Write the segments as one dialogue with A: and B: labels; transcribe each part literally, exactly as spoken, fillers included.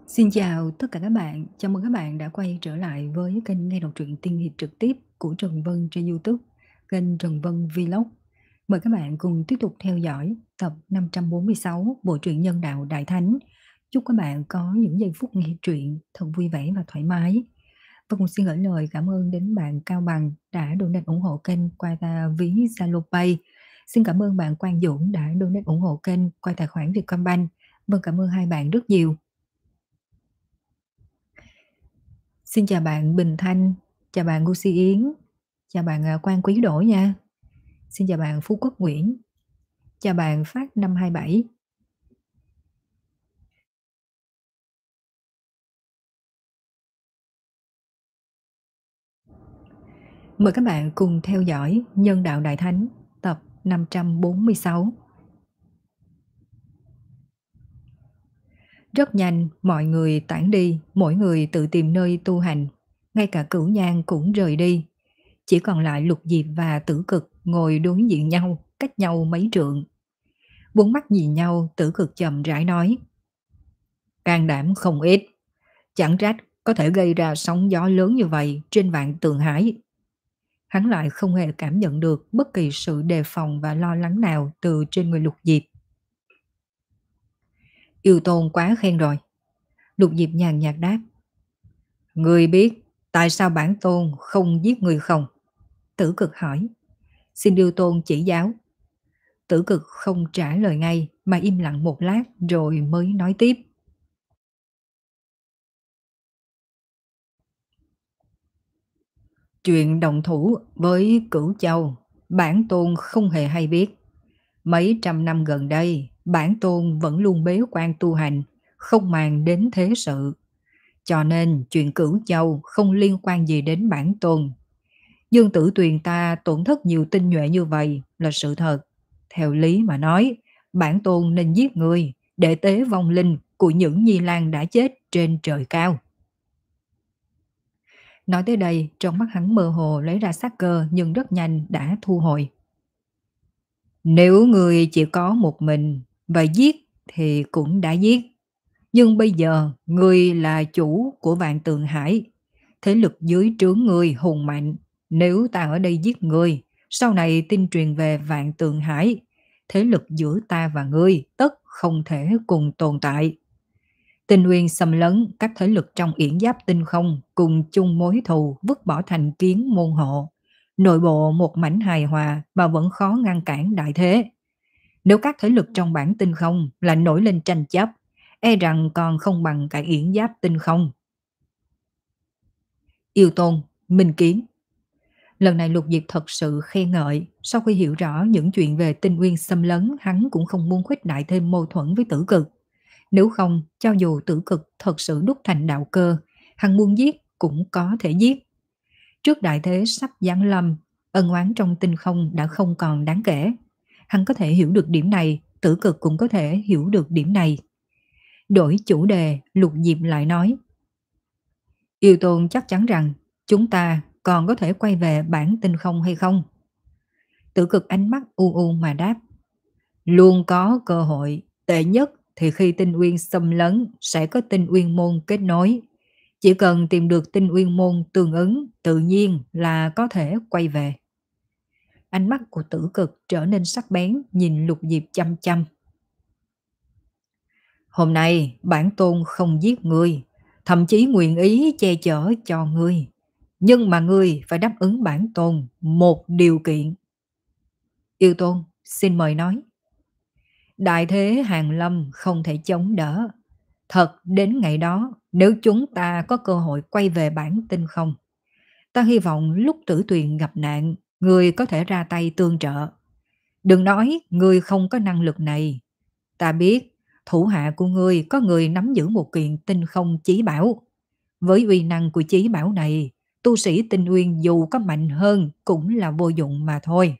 A: Xin chào tất cả các bạn, chào mừng các bạn đã quay trở lại với kênh nghe đọc truyện tiên hiệp trực tiếp của Trần Vân trên YouTube, kênh Trần Vân Vlog. Mời các bạn cùng tiếp tục theo dõi tập năm trăm bốn mươi sáu bộ truyện Nhân đạo Đại Thánh. Chúc các bạn có những giây phút nghe truyện thật vui vẻ và thoải mái. Và cùng xin gửi lời cảm ơn đến bạn Cao Bằng đã donate ủng hộ kênh qua ta ví Zalo Pay. Xin cảm ơn bạn Quang Dũng đã donate ủng hộ kênh qua tài khoản Vietcombank. Vâng, cảm ơn hai bạn rất nhiều. Xin chào bạn Bình Thanh, chào bạn Ngô Si Yến, chào bạn à, Quang Quý Đỗ nha. Xin chào bạn Phú Quốc Nguyễn, chào bạn Phát năm hai bảy. Mời các bạn cùng theo dõi Nhân đạo Đại Thánh tập năm trăm bốn mươi sáu. Rất nhanh, mọi người tản đi, mỗi người tự tìm nơi tu hành, ngay cả Cửu Nhan cũng rời đi. Chỉ còn lại Lục Diệp và Tử Cực ngồi đối diện nhau, cách nhau mấy trượng. Bốn mắt nhìn nhau, Tử Cực chậm rãi nói: can đảm không ít, chẳng trách có thể gây ra sóng gió lớn như vậy trên vạn tường hải. Hắn lại không hề cảm nhận được bất kỳ sự đề phòng và lo lắng nào từ trên người Lục Diệp. Yêu Tôn quá khen rồi. Lục Diệp nhàn nhạt đáp: người biết tại sao bản tôn không giết người không? Tử Cực hỏi. Xin Yêu Tôn chỉ giáo. Tử Cực không trả lời ngay mà im lặng một lát rồi mới nói tiếp. Chuyện động thủ với Cửu Châu, bản tôn không hề hay biết. Mấy trăm năm gần đây, bản tôn vẫn luôn bế quan tu hành, không màng đến thế sự. Cho nên chuyện Cửu Châu không liên quan gì đến bản tôn. Dương Tử Tuyền ta tổn thất nhiều tinh nhuệ như vậy là sự thật. Theo lý mà nói, bản tôn nên giết người để tế vong linh của những nhi lang đã chết trên trời cao. Nói tới đây, trong mắt hắn mơ hồ lấy ra sát cơ nhưng rất nhanh đã thu hồi. Nếu người chỉ có một mình và giết thì cũng đã giết. Nhưng bây giờ người là chủ của Vạn Tượng Hải. Thế lực dưới trướng người hùng mạnh. Nếu ta ở đây giết người, sau này tin truyền về Vạn Tượng Hải, thế lực giữa ta và ngươi tất không thể cùng tồn tại. Tinh Nguyên xâm lấn, các thế lực trong yển giáp tinh không cùng chung mối thù vứt bỏ thành kiến môn hộ. Nội bộ một mảnh hài hòa mà vẫn khó ngăn cản đại thế. Nếu các thế lực trong bản tinh không là nổi lên tranh chấp, e rằng còn không bằng cả yển giáp tinh không. Yêu Tôn, Minh Kiến. Lần này Lục Diệp thật sự khen ngợi, sau khi hiểu rõ những chuyện về Tinh Nguyên xâm lấn, hắn cũng không muốn khuếch đại thêm mâu thuẫn với Tử Cực. Nếu không, cho dù Tử Cực thật sự đúc thành đạo cơ, hắn muốn giết cũng có thể giết. Trước đại thế sắp giáng lâm, ân oán trong tinh không đã không còn đáng kể. Hắn có thể hiểu được điểm này, Tử Cực cũng có thể hiểu được điểm này. Đổi chủ đề, Lục Diệp lại nói: Yêu Tôn chắc chắn rằng chúng ta còn có thể quay về bản tinh không hay không? Tử Cực ánh mắt u u mà đáp: luôn có cơ hội, tệ nhất thì khi tinh uyên xâm lấn sẽ có tinh uyên môn kết nối. Chỉ cần tìm được tinh uyên môn tương ứng, tự nhiên là có thể quay về. Ánh mắt của Tử Cực trở nên sắc bén, nhìn Lục Diệp chăm chăm. Hôm nay bản tôn không giết ngươi, thậm chí nguyện ý che chở cho ngươi. Nhưng mà ngươi phải đáp ứng bản tôn một điều kiện. Yêu Tôn, xin mời nói. Đại thế hàng lâm không thể chống đỡ. Thật đến ngày đó, nếu chúng ta có cơ hội quay về bản tinh không, ta hy vọng lúc Tử Tuyền gặp nạn, ngươi có thể ra tay tương trợ. Đừng nói ngươi không có năng lực này. Ta biết, thủ hạ của ngươi có người nắm giữ một kiện tinh không chí bảo. Với uy năng của chí bảo này, tu sĩ tinh uyên dù có mạnh hơn cũng là vô dụng mà thôi.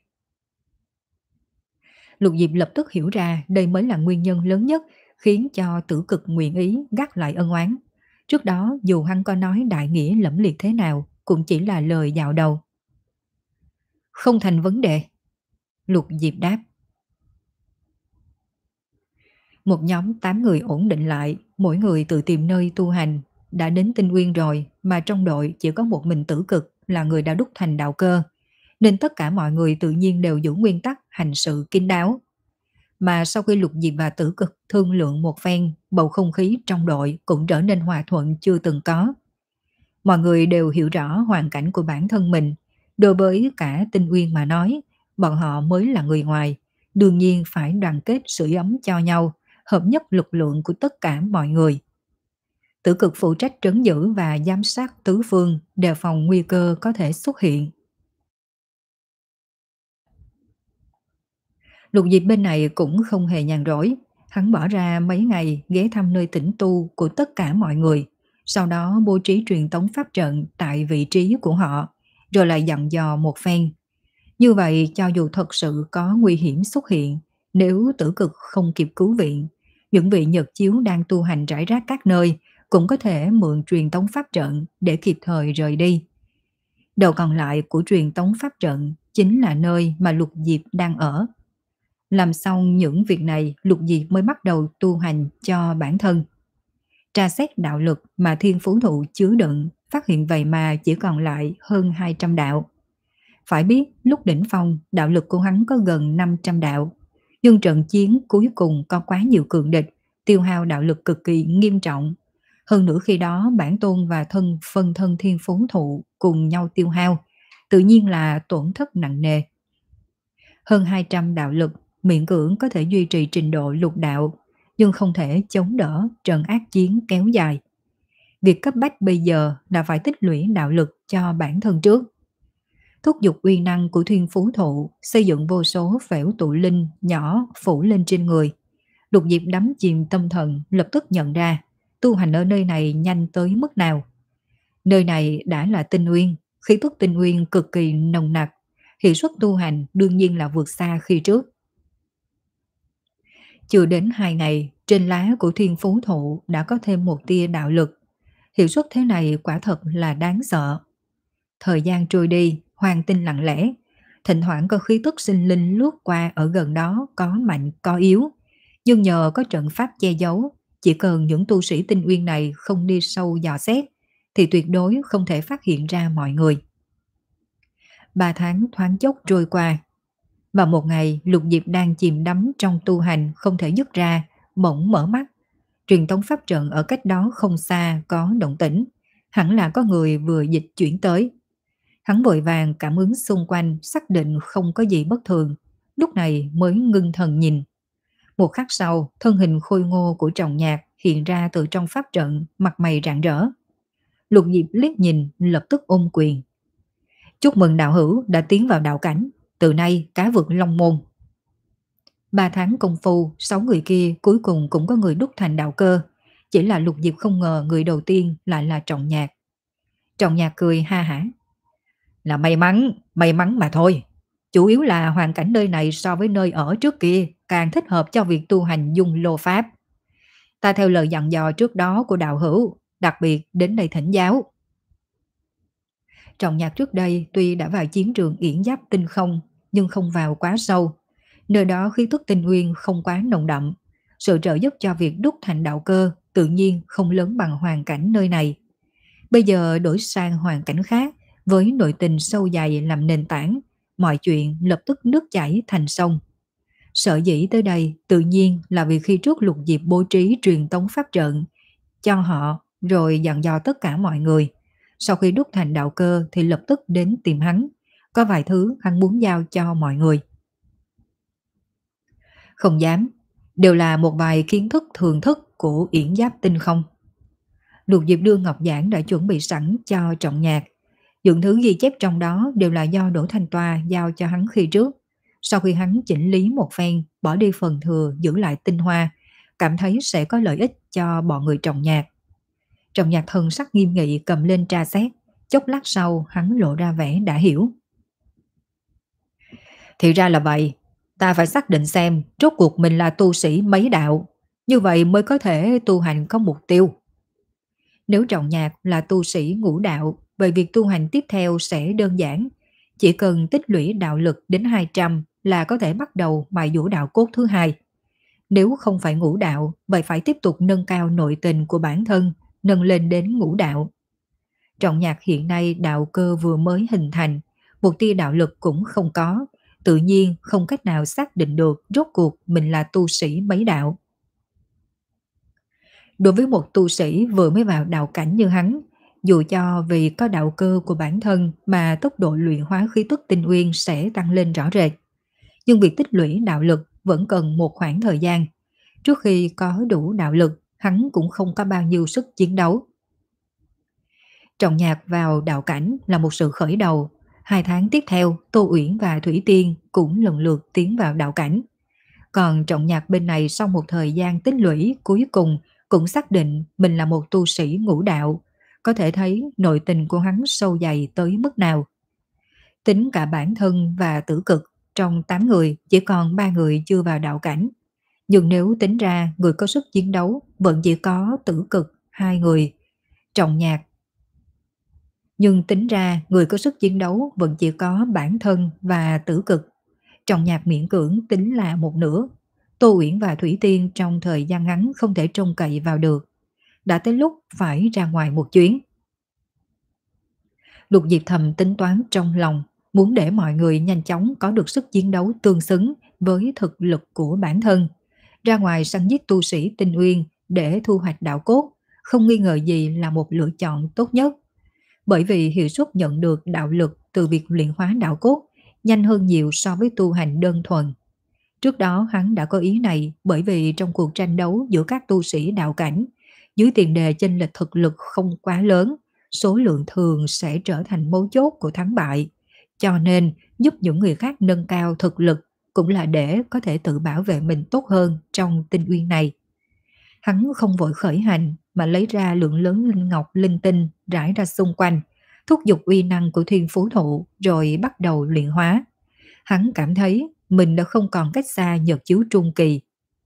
A: Lục Diệp lập tức hiểu ra đây mới là nguyên nhân lớn nhất khiến cho Tử Cực nguyện ý gác lại ân oán. Trước đó dù hắn có nói đại nghĩa lẫm liệt thế nào cũng chỉ là lời dạo đầu. Không thành vấn đề. Lục Diệp đáp. Một nhóm tám người ổn định lại, mỗi người tự tìm nơi tu hành. Đã đến Tinh Nguyên rồi mà trong đội chỉ có một mình Tử Cực là người đã đúc thành đạo cơ, nên tất cả mọi người tự nhiên đều giữ nguyên tắc hành sự kín đáo. Mà sau khi Lục Diệp và Tử Cực thương lượng một phen, bầu không khí trong đội cũng trở nên hòa thuận chưa từng có. Mọi người đều hiểu rõ hoàn cảnh của bản thân mình. Đối với cả Tinh Nguyên mà nói, bọn họ mới là người ngoài, đương nhiên phải đoàn kết sưởi ấm cho nhau, hợp nhất lực lượng của tất cả mọi người. Tử Cực phụ trách trấn giữ và giám sát tứ phương, đề phòng nguy cơ có thể xuất hiện. Lục Diệp bên này cũng không hề nhàn rỗi, hắn bỏ ra mấy ngày ghé thăm nơi tĩnh tu của tất cả mọi người, sau đó bố trí truyền tống pháp trận tại vị trí của họ, rồi lại dặn dò một phen. Như vậy cho dù thật sự có nguy hiểm xuất hiện, nếu Tử Cực không kịp cứu viện, những vị Nhật chiếu đang tu hành rải rác các nơi cũng có thể mượn truyền tống pháp trận để kịp thời rời đi. Đầu còn lại của truyền tống pháp trận chính là nơi mà Lục Diệp đang ở. Làm xong những việc này, Lục Diệp mới bắt đầu tu hành cho bản thân. Tra xét đạo lực mà thiên phú thụ chứa đựng, phát hiện vậy mà chỉ còn lại hơn hai trăm đạo. Phải biết, lúc đỉnh phong, đạo lực của hắn có gần năm trăm đạo. Nhưng trận chiến cuối cùng có quá nhiều cường địch, tiêu hao đạo lực cực kỳ nghiêm trọng. Hơn nữa khi đó bản tôn và thân phân thân thiên phú thụ cùng nhau tiêu hao, tự nhiên là tổn thất nặng nề. Hơn hai trăm đạo lực, miễn cưỡng có thể duy trì trình độ lục đạo, nhưng không thể chống đỡ trận ác chiến kéo dài. Việc cấp bách bây giờ là phải tích lũy đạo lực cho bản thân trước. Thúc giục uy năng của thiên phú thụ, xây dựng vô số phễu tụ linh nhỏ phủ lên trên người. Lục Diệp đắm chìm tâm thần, lập tức nhận ra tu hành ở nơi này nhanh tới mức nào. Nơi này đã là tinh nguyên, khí tức tinh nguyên cực kỳ nồng nặc, hiệu suất tu hành đương nhiên là vượt xa khi trước. Chưa đến hai ngày, trên lá của thiên phú thụ đã có thêm một tia đạo lực. Hiệu suất thế này quả thật là đáng sợ. Thời gian trôi đi, hoàng tinh lặng lẽ. Thỉnh thoảng có khí tức sinh linh lướt qua ở gần đó, có mạnh có yếu. Nhưng nhờ có trận pháp che giấu, chỉ cần những tu sĩ tinh uyên này không đi sâu dò xét, thì tuyệt đối không thể phát hiện ra mọi người. Ba tháng thoáng chốc trôi qua. Và một ngày, Lục Diệp đang chìm đắm trong tu hành không thể dứt ra, bỗng mở mắt. Truyền tống pháp trận ở cách đó không xa có động tĩnh, hẳn là có người vừa dịch chuyển tới. Hắn vội vàng cảm ứng xung quanh, xác định không có gì bất thường, lúc này mới ngưng thần nhìn. Một khắc sau, thân hình khôi ngô của Trọng Nhạc hiện ra từ trong pháp trận, mặt mày rạng rỡ. Lục Diệp liếc nhìn, lập tức ôm quyền. Chúc mừng đạo hữu đã tiến vào đạo cảnh, từ nay cá vực Long Môn. Ba tháng công phu, sáu người kia cuối cùng cũng có người đúc thành đạo cơ. Chỉ là Lục Diệp không ngờ người đầu tiên lại là Trọng Nhạc. Trọng Nhạc cười ha hả. Là may mắn, may mắn mà thôi. Chủ yếu là hoàn cảnh nơi này so với nơi ở trước kia càng thích hợp cho việc tu hành dung lô pháp. Ta theo lời dặn dò trước đó của đạo hữu, đặc biệt đến đây thỉnh giáo. Trọng Nhạc trước đây tuy đã vào chiến trường yển giáp tinh không, nhưng không vào quá sâu. Nơi đó khí tức tinh nguyên không quá nồng đậm. Sự trợ giúp cho việc đúc thành đạo cơ tự nhiên không lớn bằng hoàn cảnh nơi này. Bây giờ đổi sang hoàn cảnh khác, với nội tình sâu dày làm nền tảng, mọi chuyện lập tức nước chảy thành sông. Sở dĩ tới đây tự nhiên là vì khi trước Lục Diệp bố trí truyền tống pháp trận cho họ, rồi dặn dò tất cả mọi người. Sau khi đúc thành đạo cơ thì lập tức đến tìm hắn. Có vài thứ hắn muốn giao cho mọi người. Không dám, đều là một vài kiến thức thường thức của yển giáp tinh không. Lục Diệp đưa ngọc giảng đã chuẩn bị sẵn cho Trọng Nhạc. Những thứ ghi chép trong đó đều là do Đỗ Thanh Toa giao cho hắn khi trước. Sau khi hắn chỉnh lý một phen, bỏ đi phần thừa giữ lại tinh hoa, cảm thấy sẽ có lợi ích cho bọn người Trọng Nhạc. Trọng Nhạc thần sắc nghiêm nghị cầm lên tra xét, chốc lát sau hắn lộ ra vẻ đã hiểu. Thì ra là vậy, ta phải xác định xem rốt cuộc mình là tu sĩ mấy đạo, như vậy mới có thể tu hành có mục tiêu. Nếu Trọng Nhạc là tu sĩ ngũ đạo, vậy việc tu hành tiếp theo sẽ đơn giản. Chỉ cần tích lũy đạo lực đến hai trăm là có thể bắt đầu bài vũ đạo cốt thứ hai. Nếu không phải ngũ đạo, vậy phải tiếp tục nâng cao nội tình của bản thân, nâng lên đến ngũ đạo. Trọng Nhạc hiện nay đạo cơ vừa mới hình thành, một tia đạo lực cũng không có, tự nhiên không cách nào xác định được rốt cuộc mình là tu sĩ mấy đạo. Đối với một tu sĩ vừa mới vào đạo cảnh như hắn, dù cho vì có đạo cơ của bản thân mà tốc độ luyện hóa khí tức tinh nguyên sẽ tăng lên rõ rệt, nhưng việc tích lũy đạo lực vẫn cần một khoảng thời gian. Trước khi có đủ đạo lực, hắn cũng không có bao nhiêu sức chiến đấu. Trọng Nhạc vào đạo cảnh là một sự khởi đầu. Hai tháng tiếp theo, Tô Uyển và Thủy Tiên cũng lần lượt tiến vào đạo cảnh. Còn Trọng Nhạc bên này sau một thời gian tích lũy, cuối cùng cũng xác định mình là một tu sĩ ngũ đạo. Có thể thấy nội tình của hắn sâu dày tới mức nào. Tính cả bản thân và tử cực, trong tám người chỉ còn ba người chưa vào đạo cảnh. Nhưng nếu tính ra người có sức chiến đấu vẫn chỉ có tử cực hai người. Trọng Nhạc Nhưng tính ra người có sức chiến đấu vẫn chỉ có bản thân và tử cực. Trọng Nhạc miễn cưỡng tính là một nửa. Tô Uyển và Thủy Tiên trong thời gian ngắn không thể trông cậy vào được. Đã tới lúc phải ra ngoài một chuyến. Lục Diệp thầm tính toán trong lòng, muốn để mọi người nhanh chóng có được sức chiến đấu tương xứng với thực lực của bản thân. Ra ngoài săn giết tu sĩ tinh uyên để thu hoạch đạo cốt, không nghi ngờ gì là một lựa chọn tốt nhất. Bởi vì hiệu suất nhận được đạo lực từ việc luyện hóa đạo cốt nhanh hơn nhiều so với tu hành đơn thuần. Trước đó hắn đã có ý này bởi vì trong cuộc tranh đấu giữa các tu sĩ đạo cảnh, dưới tiền đề chênh lệch thực lực không quá lớn, số lượng thường sẽ trở thành mấu chốt của thắng bại. Cho nên giúp những người khác nâng cao thực lực cũng là để có thể tự bảo vệ mình tốt hơn trong tinh uyên này. Hắn không vội khởi hành mà lấy ra lượng lớn linh ngọc linh tinh rải ra xung quanh, thúc giục uy năng của thiên phú thụ rồi bắt đầu luyện hóa. Hắn cảm thấy mình đã không còn cách xa nhật chiếu trung kỳ.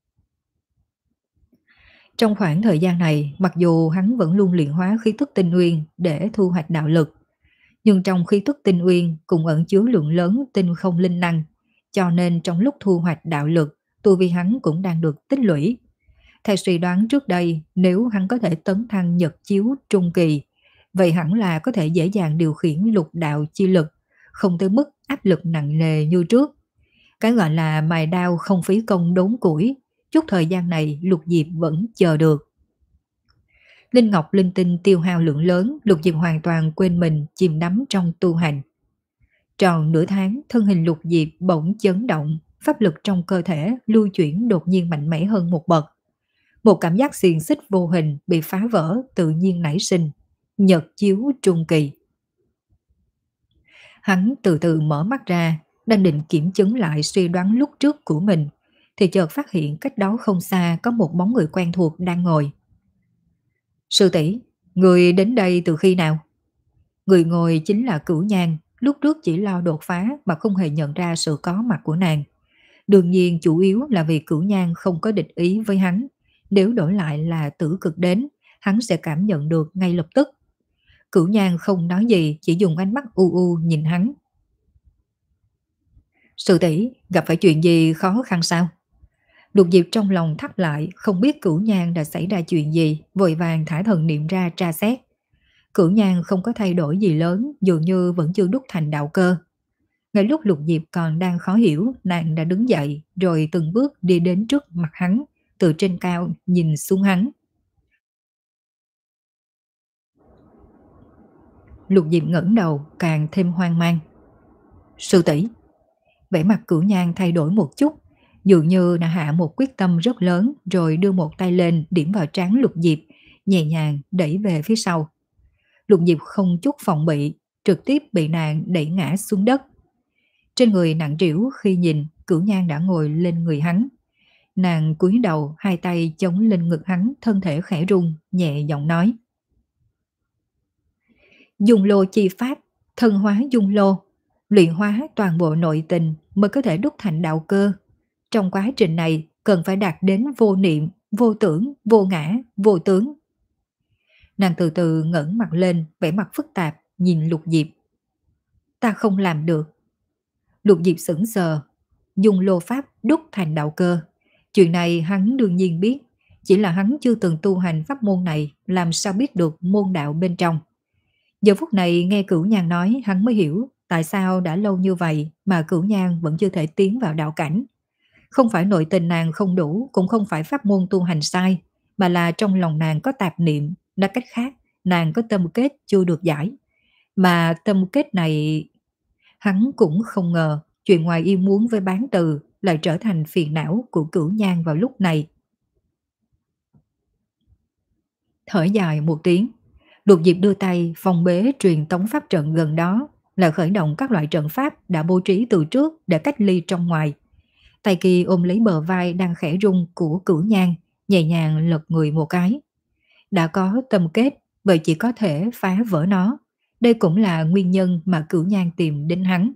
A: Trong khoảng thời gian này, mặc dù hắn vẫn luôn luyện hóa khí tức tinh uyên để thu hoạch đạo lực, nhưng trong khí tức tinh uyên cũng ẩn chứa lượng lớn tinh không linh năng, cho nên trong lúc thu hoạch đạo lực, tu vi hắn cũng đang được tích lũy. Theo suy đoán trước đây, nếu hắn có thể tấn thăng nhật chiếu trung kỳ, vậy hẳn là có thể dễ dàng điều khiển lục đạo chi lực, không tới mức áp lực nặng nề như trước. Cái gọi là mài đao không phí công đốn củi, chút thời gian này Lục Diệp vẫn chờ được. Linh ngọc linh tinh tiêu hao lượng lớn, Lục Diệp hoàn toàn quên mình chìm đắm trong tu hành. Tròn nửa tháng, thân hình Lục Diệp bỗng chấn động, pháp lực trong cơ thể lưu chuyển đột nhiên mạnh mẽ hơn một bậc. Một cảm giác xiềng xích vô hình bị phá vỡ tự nhiên nảy sinh, nhật chiếu trung kỳ. Hắn từ từ mở mắt ra, đang định kiểm chứng lại suy đoán lúc trước của mình, thì chợt phát hiện cách đó không xa có một bóng người quen thuộc đang ngồi. Sư tỷ, người đến đây từ khi nào? Người ngồi chính là Cửu Nhan, lúc trước chỉ lo đột phá mà không hề nhận ra sự có mặt của nàng. Đương nhiên chủ yếu là vì Cửu Nhan không có địch ý với hắn. Nếu đổi lại là Tử Cực đến, hắn sẽ cảm nhận được ngay lập tức. Cửu Nhan không nói gì, chỉ dùng ánh mắt u u nhìn hắn. Sư tỷ, gặp phải chuyện gì khó khăn sao? Lục Diệp trong lòng thắt lại, không biết Cửu Nhan đã xảy ra chuyện gì, vội vàng thả thần niệm ra tra xét. Cửu Nhan không có thay đổi gì lớn, dường như vẫn chưa đúc thành đạo cơ. Ngay lúc Lục Diệp còn đang khó hiểu, nàng đã đứng dậy, rồi từng bước đi đến trước mặt hắn, từ trên cao nhìn xuống hắn. Lục Diệp ngẩng đầu càng thêm hoang mang. Sư tỷ, vẻ mặt Cửu Nhan thay đổi một chút, dường như đã hạ một quyết tâm rất lớn, rồi đưa một tay lên điểm vào trán Lục Diệp, nhẹ nhàng đẩy về phía sau. Lục Diệp không chút phòng bị, trực tiếp bị nàng đẩy ngã xuống đất. Trên người nặng trĩu khi nhìn, Cửu Nhan đã ngồi lên người hắn. Nàng cúi đầu, hai tay chống lên ngực hắn, thân thể khẽ run, nhẹ giọng nói. Dung lô chi pháp, thân hóa dung lô, luyện hóa toàn bộ nội tình mới có thể đúc thành đạo cơ. Trong quá trình này cần phải đạt đến vô niệm, vô tưởng, vô ngã, vô tướng. Nàng từ từ ngẩng mặt lên, vẻ mặt phức tạp, nhìn Lục Diệp. Ta không làm được. Lục Diệp sững sờ, dùng lô pháp đúc thành đạo cơ. Chuyện này hắn đương nhiên biết, chỉ là hắn chưa từng tu hành pháp môn này, làm sao biết được môn đạo bên trong. Giờ phút này nghe Cửu Nhan nói, hắn mới hiểu tại sao đã lâu như vậy mà Cửu Nhan vẫn chưa thể tiến vào đạo cảnh. Không phải nội tình nàng không đủ, cũng không phải pháp môn tu hành sai, mà là trong lòng nàng có tạp niệm, nói cách khác, nàng có tâm kết chưa được giải. Mà tâm kết này, hắn cũng không ngờ, chuyện ngoài ý muốn với bán từ lại trở thành phiền não của Cửu Nhan vào lúc này. Thở dài một tiếng, Lục Diệp đưa tay phong bế truyền tống pháp trận gần đó, là khởi động các loại trận pháp đã bố trí từ trước để cách ly trong ngoài. Tay kia ôm lấy bờ vai đang khẽ rung của Cửu Nhan, nhẹ nhàng lật người một cái. Đã có tâm kết, vậy chỉ có thể phá vỡ nó. Đây cũng là nguyên nhân mà Cửu Nhan tìm đến hắn.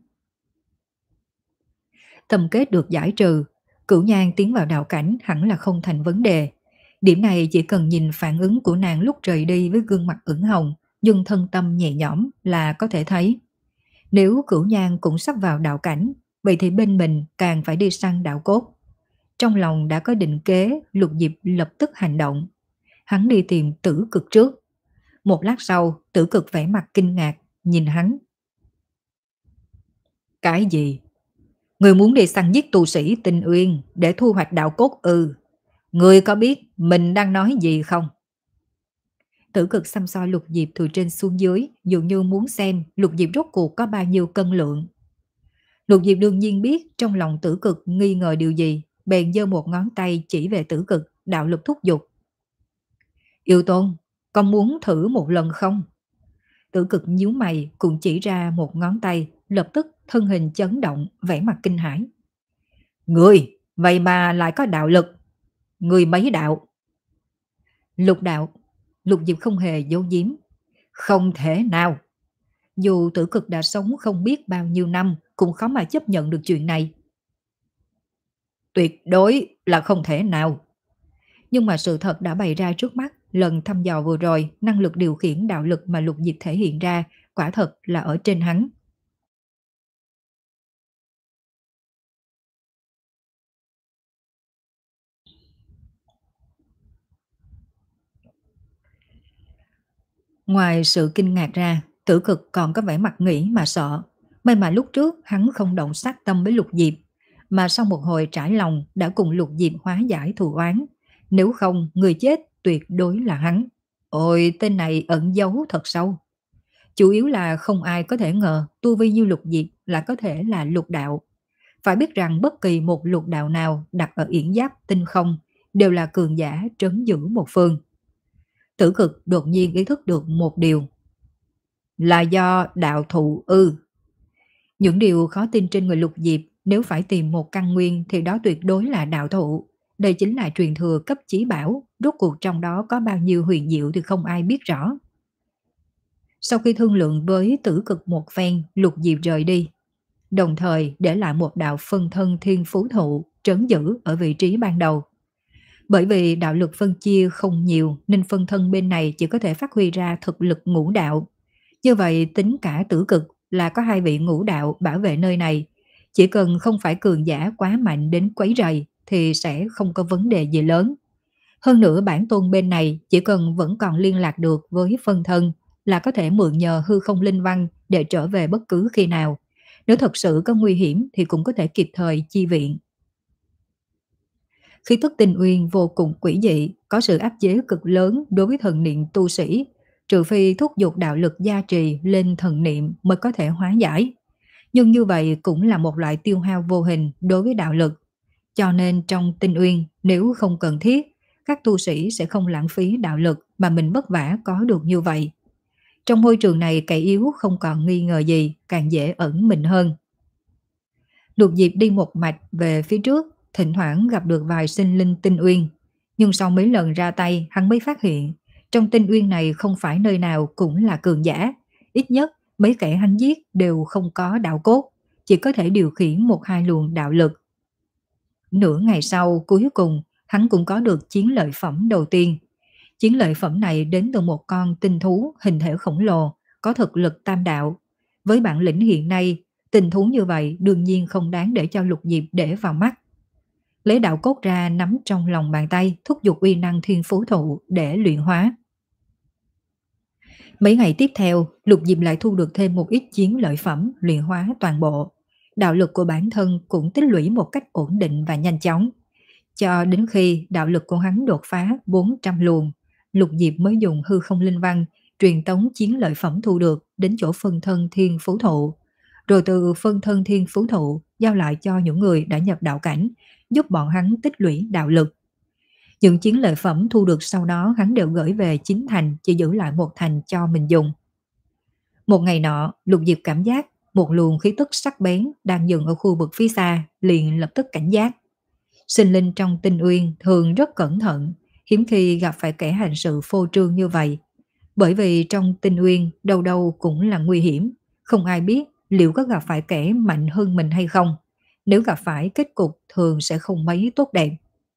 A: Tâm kết được giải trừ, Cửu Nhan tiến vào đạo cảnh hẳn là không thành vấn đề. Điểm này chỉ cần nhìn phản ứng của nàng lúc rời đi với gương mặt ửng hồng, nhưng thân tâm nhẹ nhõm là có thể thấy. Nếu Cửu Nhan cũng sắp vào đạo cảnh, vậy thì bên mình càng phải đi săn đạo cốt. Trong lòng đã có định kế, Lục Diệp lập tức hành động. Hắn đi tìm Tử Cực trước. Một lát sau, Tử Cực vẻ mặt kinh ngạc, nhìn hắn. Cái gì? Người muốn đi săn giết tu sĩ Tinh Uyên để thu hoạch đạo cốt ư? Người có biết mình đang nói gì không? Tử Cực xăm soi Lục Diệp từ trên xuống dưới, dường như muốn xem Lục Diệp rốt cuộc có bao nhiêu cân lượng. Lục Diệp đương nhiên biết trong lòng Tử Cực nghi ngờ điều gì, bèn giơ một ngón tay chỉ về Tử Cực, đạo lực thúc giục. Yêu Tôn, con muốn thử một lần không? Tử Cực nhíu mày cùng chỉ ra một ngón tay, lập tức thân hình chấn động, vẻ mặt kinh hãi. Người, vậy mà lại có đạo lực. Người mấy đạo? Lục đạo. Lục Diệp không hề giấu giếm. Không thể nào. Dù Tử Cực đã sống không biết bao nhiêu năm, cũng khó mà chấp nhận được chuyện này. Tuyệt đối là không thể nào. Nhưng mà sự thật đã bày ra trước mắt, lần thăm dò vừa rồi, năng lực điều khiển đạo lực mà Lục Diệp thể hiện ra, quả thật là ở trên hắn. Ngoài sự kinh ngạc ra, Tử Cực còn có vẻ mặt nghĩ mà sợ. May mà lúc trước hắn không động sát tâm với Lục Diệp, mà sau một hồi trải lòng đã cùng Lục Diệp hóa giải thù oán. Nếu không, người chết tuyệt đối là hắn. Ôi, tên này ẩn giấu thật sâu. Chủ yếu là không ai có thể ngờ tu vi như Lục Diệp là có thể là lục đạo. Phải biết rằng bất kỳ một lục đạo nào đặt ở yển giáp tinh không đều là cường giả trấn giữ một phương. Tử Cực đột nhiên ý thức được một điều. Là do đạo thụ ư. Những điều khó tin trên người Lục Diệp, nếu phải tìm một căn nguyên thì đó tuyệt đối là đạo thụ. Đây chính là truyền thừa cấp chí bảo, rốt cuộc trong đó có bao nhiêu huyền diệu thì không ai biết rõ. Sau khi thương lượng với Tử Cực một phen, Lục Diệp rời đi, đồng thời để lại một đạo phân thân thiên phú thụ trấn giữ ở vị trí ban đầu. Bởi vì đạo lực phân chia không nhiều nên phân thân bên này chỉ có thể phát huy ra thực lực ngũ đạo. Như vậy tính cả Tử Cực là có hai vị ngũ đạo bảo vệ nơi này. Chỉ cần không phải cường giả quá mạnh đến quấy rầy thì sẽ không có vấn đề gì lớn. Hơn nữa bản tôn bên này chỉ cần vẫn còn liên lạc được với phân thân là có thể mượn nhờ hư không linh văn để trở về bất cứ khi nào. Nếu thật sự có nguy hiểm thì cũng có thể kịp thời chi viện. Khí tức Tinh Uyên vô cùng quỷ dị, có sự áp chế cực lớn đối với thần niệm tu sĩ, trừ phi thúc giục đạo lực gia trì lên thần niệm mới có thể hóa giải. Nhưng như vậy cũng là một loại tiêu hao vô hình đối với đạo lực. Cho nên trong Tinh Uyên, nếu không cần thiết, các tu sĩ sẽ không lãng phí đạo lực mà mình vất vả có được như vậy. Trong môi trường này kẻ yếu không còn nghi ngờ gì, càng dễ ẩn mình hơn. Lục Diệp đi một mạch về phía trước, thỉnh thoảng gặp được vài sinh linh Tinh Uyên. Nhưng sau mấy lần ra tay, hắn mới phát hiện, trong Tinh Uyên này không phải nơi nào cũng là cường giả. Ít nhất, mấy kẻ hắn giết đều không có đạo cốt, chỉ có thể điều khiển một hai luồng đạo lực. Nửa ngày sau, cuối cùng, hắn cũng có được chiến lợi phẩm đầu tiên. Chiến lợi phẩm này đến từ một con tinh thú hình thể khổng lồ, có thực lực tam đạo. Với bản lĩnh hiện nay, tình thú như vậy đương nhiên không đáng để cho Lục Diệp để vào mắt. lấy đạo cốt ra nắm trong lòng bàn tay, thúc giục uy năng thiên phú thụ để luyện hóa. Mấy ngày tiếp theo, Lục Diệp lại thu được thêm một ít chiến lợi phẩm luyện hóa toàn bộ. Đạo lực của bản thân cũng tích lũy một cách ổn định và nhanh chóng. Cho đến khi đạo lực của hắn đột phá bốn trăm luồng, Lục Diệp mới dùng hư không linh văn truyền tống chiến lợi phẩm thu được đến chỗ phân thân thiên phú thụ. Rồi từ phân thân thiên phú thụ giao lại cho những người đã nhập đạo cảnh, giúp bọn hắn tích lũy đạo lực. Những chiến lợi phẩm thu được sau đó hắn đều gửi về chín thành, chỉ giữ lại một thành cho mình dùng. Một ngày nọ, Lục Diệp cảm giác một luồng khí tức sắc bén đang dừng ở khu vực phía xa, liền lập tức cảnh giác. Sinh linh trong tinh uyên thường rất cẩn thận, hiếm khi gặp phải kẻ hành sự phô trương như vậy. Bởi vì trong tinh uyên đâu đâu cũng là nguy hiểm, không ai biết liệu có gặp phải kẻ mạnh hơn mình hay không. Nếu gặp phải, kết cục thường sẽ không mấy tốt đẹp.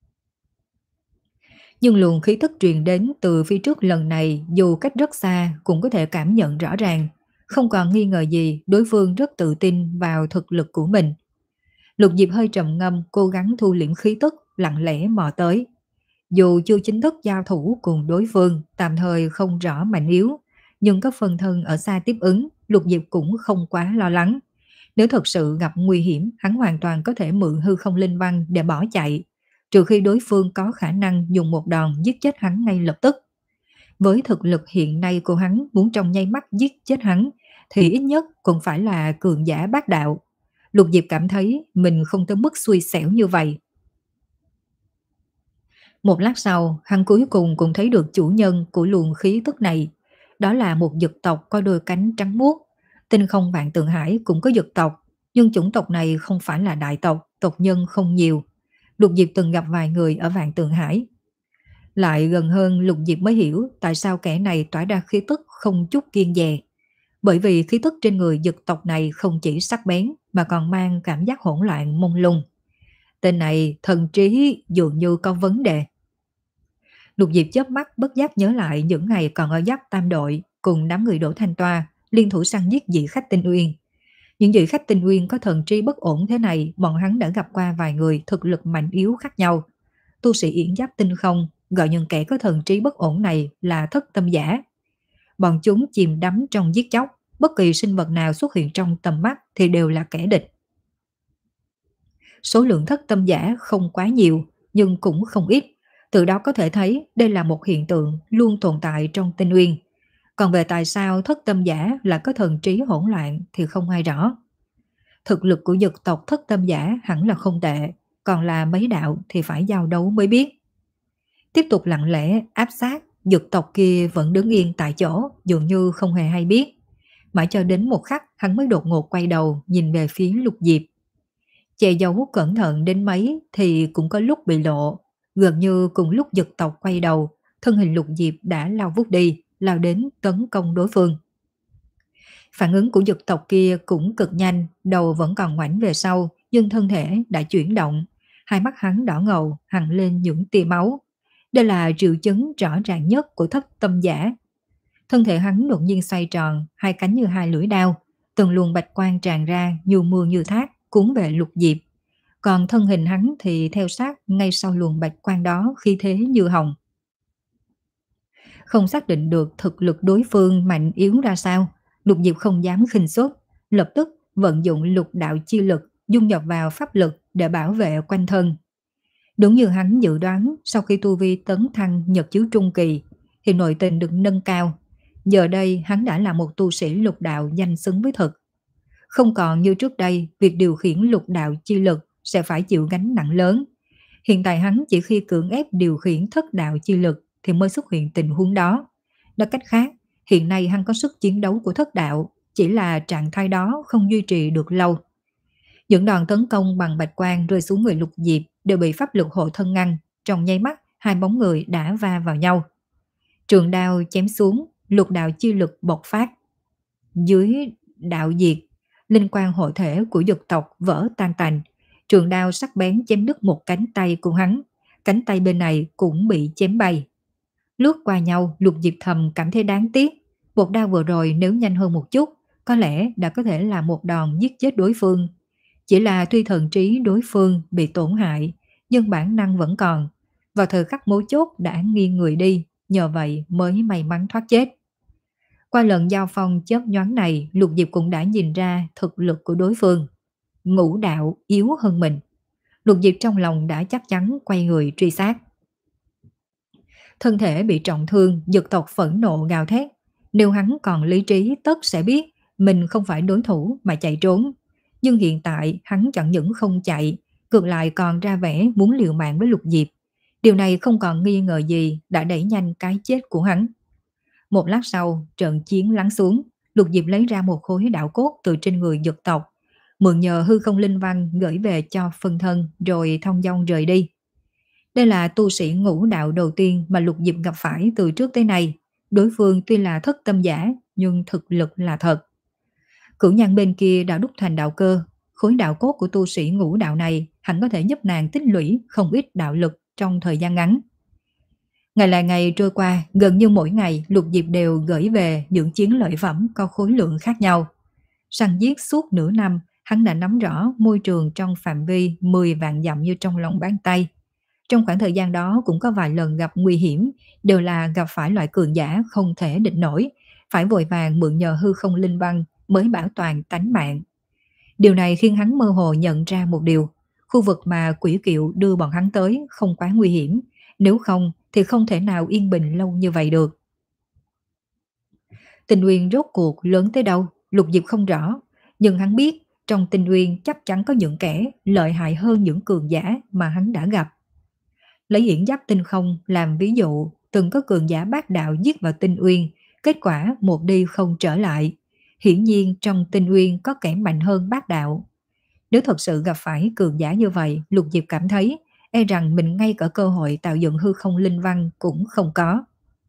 A: Nhưng luồng khí tức truyền đến từ phía trước lần này dù cách rất xa cũng có thể cảm nhận rõ ràng. Không còn nghi ngờ gì, đối phương rất tự tin vào thực lực của mình. Lục Diệp hơi trầm ngâm, cố gắng thu liễm khí tức, lặng lẽ mò tới. Dù chưa chính thức giao thủ cùng đối phương, tạm thời không rõ mạnh yếu, nhưng có phần thân ở xa tiếp ứng, Lục Diệp cũng không quá lo lắng. Nếu thật sự gặp nguy hiểm, hắn hoàn toàn có thể mượn hư không linh văn để bỏ chạy, trừ khi đối phương có khả năng dùng một đòn giết chết hắn ngay lập tức. Với thực lực hiện nay của hắn, muốn trong nháy mắt giết chết hắn, thì ít nhất cũng phải là cường giả bát đạo. Lục Diệp cảm thấy mình không tới mức xui xẻo như vậy. Một lát sau, hắn cuối cùng cũng thấy được chủ nhân của luồng khí tức này. Đó là một dực tộc có đôi cánh trắng muốt. Tinh không vạn tượng hải cũng có dực tộc, nhưng chủng tộc này không phải là đại tộc, tộc nhân không nhiều. Lục Diệp từng gặp vài người ở vạn tượng hải. Lại gần hơn, Lục Diệp mới hiểu tại sao kẻ này tỏa ra khí tức không chút kiêng dè. Bởi vì khí tức trên người dực tộc này không chỉ sắc bén mà còn mang cảm giác hỗn loạn mông lung. Tên này thần trí dường như có vấn đề. Lục Diệp chớp mắt bất giác nhớ lại những ngày còn ở giáp tam đội cùng đám người Đỗ Thanh Toa liên thủ săn giết dị khách Tinh Uyên. Những dị khách Tinh Uyên có thần trí bất ổn thế này, bọn hắn đã gặp qua vài người thực lực mạnh yếu khác nhau. Tu sĩ yển giáp tinh không gọi những kẻ có thần trí bất ổn này là thất tâm giả. Bọn chúng chìm đắm trong giết chóc, bất kỳ sinh vật nào xuất hiện trong tầm mắt thì đều là kẻ địch. Số lượng thất tâm giả không quá nhiều, nhưng cũng không ít. Từ đó có thể thấy đây là một hiện tượng luôn tồn tại trong Tinh Uyên. Còn về tại sao thất tâm giả là có thần trí hỗn loạn thì không ai rõ. Thực lực của dực tộc thất tâm giả hẳn là không tệ, còn là mấy đạo thì phải giao đấu mới biết. Tiếp tục lặng lẽ áp sát, dực tộc kia vẫn đứng yên tại chỗ, dường như không hề hay biết. Mãi cho đến một khắc hắn mới đột ngột quay đầu nhìn về phía Lục Diệp. Che giấu cẩn thận đến mấy thì cũng có lúc bị lộ. Gần như cùng lúc dực tộc quay đầu, thân hình Lục Diệp đã lao vút đi, lao đến tấn công đối phương. Phản ứng của dực tộc kia cũng cực nhanh, đầu vẫn còn ngoảnh về sau, nhưng thân thể đã chuyển động. Hai mắt hắn đỏ ngầu, hằn lên những tia máu. Đây là triệu chứng rõ ràng nhất của thất tâm giả. Thân thể hắn đột nhiên xoay tròn, hai cánh như hai lưỡi đao, từng luồng bạch quang tràn ra như mưa như thác, cuốn về Lục Diệp. Còn thân hình hắn thì theo sát ngay sau luồng bạch quang đó, khí thế như hồng. Không xác định được thực lực đối phương mạnh yếu ra sao, Lục Diệp không dám khinh suất, lập tức vận dụng lục đạo chi lực dung nhập vào pháp lực để bảo vệ quanh thân. Đúng như hắn dự đoán, sau khi tu vi tấn thăng nhật chiếu trung kỳ thì nội tình được nâng cao. Giờ đây hắn đã là một tu sĩ lục đạo danh xứng với thực. Không còn như trước đây, việc điều khiển lục đạo chi lực sẽ phải chịu gánh nặng lớn. Hiện tại hắn chỉ khi cưỡng ép điều khiển thất đạo chi lực thì mới xuất hiện tình huống đó. Nói cách khác, hiện nay hắn có sức chiến đấu của thất đạo, chỉ là trạng thái đó không duy trì được lâu. Những đòn tấn công bằng bạch quang rơi xuống người Lục Diệp đều bị pháp lực hộ thân ngăn, trong nháy mắt hai bóng người đã va vào nhau. Trường đao chém xuống, lục đạo chi lực bộc phát. Dưới đạo diệt, linh quang hộ thể của dực tộc vỡ tan tành. Trường đao sắc bén chém đứt một cánh tay của hắn, cánh tay bên này cũng bị chém bay. Lướt qua nhau, Lục Diệp thầm cảm thấy đáng tiếc. Một đao vừa rồi nếu nhanh hơn một chút, có lẽ đã có thể là một đòn giết chết đối phương. Chỉ là tuy thần trí đối phương bị tổn hại, nhưng bản năng vẫn còn. Vào thời khắc mấu chốt đã nghiêng người đi, nhờ vậy mới may mắn thoát chết. Qua lần giao phong chớp nhoáng này, Lục Diệp cũng đã nhìn ra thực lực của đối phương. Ngũ đạo yếu hơn mình. Lục Diệp trong lòng đã chắc chắn quay người truy sát. Thân thể bị trọng thương, dực tộc phẫn nộ gào thét. Nếu hắn còn lý trí tất sẽ biết mình không phải đối thủ mà chạy trốn. Nhưng hiện tại hắn chẳng những không chạy, ngược lại còn ra vẻ muốn liều mạng với Lục Diệp. Điều này không còn nghi ngờ gì đã đẩy nhanh cái chết của hắn. Một lát sau, trận chiến lắng xuống, Lục Diệp lấy ra một khối đạo cốt từ trên người dực tộc, mượn nhờ hư không linh văn gửi về cho phân thân rồi thong dong rời đi. Đây là tu sĩ ngũ đạo đầu tiên mà Lục Diệp gặp phải từ trước tới nay. Đối phương tuy là thất tâm giả, nhưng thực lực là thật. Cửu Nhan bên kia đã đúc thành đạo cơ. Khối đạo cốt của tu sĩ ngũ đạo này hẳn có thể giúp nàng tích lũy không ít đạo lực trong thời gian ngắn. Ngày lại ngày trôi qua, gần như mỗi ngày Lục Diệp đều gửi về những chiến lợi phẩm có khối lượng khác nhau. Săn giết suốt nửa năm, hắn đã nắm rõ môi trường trong phạm vi mười vạn dặm như trong lòng bàn tay. Trong khoảng thời gian đó cũng có vài lần gặp nguy hiểm, đều là gặp phải loại cường giả không thể địch nổi, phải vội vàng mượn nhờ hư không linh văn mới bảo toàn tánh mạng. Điều này khiến hắn mơ hồ nhận ra một điều, khu vực mà Quỷ Kiệu đưa bọn hắn tới không quá nguy hiểm, nếu không thì không thể nào yên bình lâu như vậy được. Tinh Uyên rốt cuộc lớn tới đâu, Lục Diệp không rõ, nhưng hắn biết trong Tinh Uyên chắc chắn có những kẻ lợi hại hơn những cường giả mà hắn đã gặp. Lấy Yển Giáp Tinh Không làm ví dụ, từng có cường giả bát đạo giết vào Tinh Uyên, kết quả một đi không trở lại. Hiển nhiên trong Tinh Uyên có kẻ mạnh hơn bát đạo. Nếu thật sự gặp phải cường giả như vậy, Lục Diệp cảm thấy e rằng mình ngay cả cơ hội tạo dựng hư không linh văn cũng không có.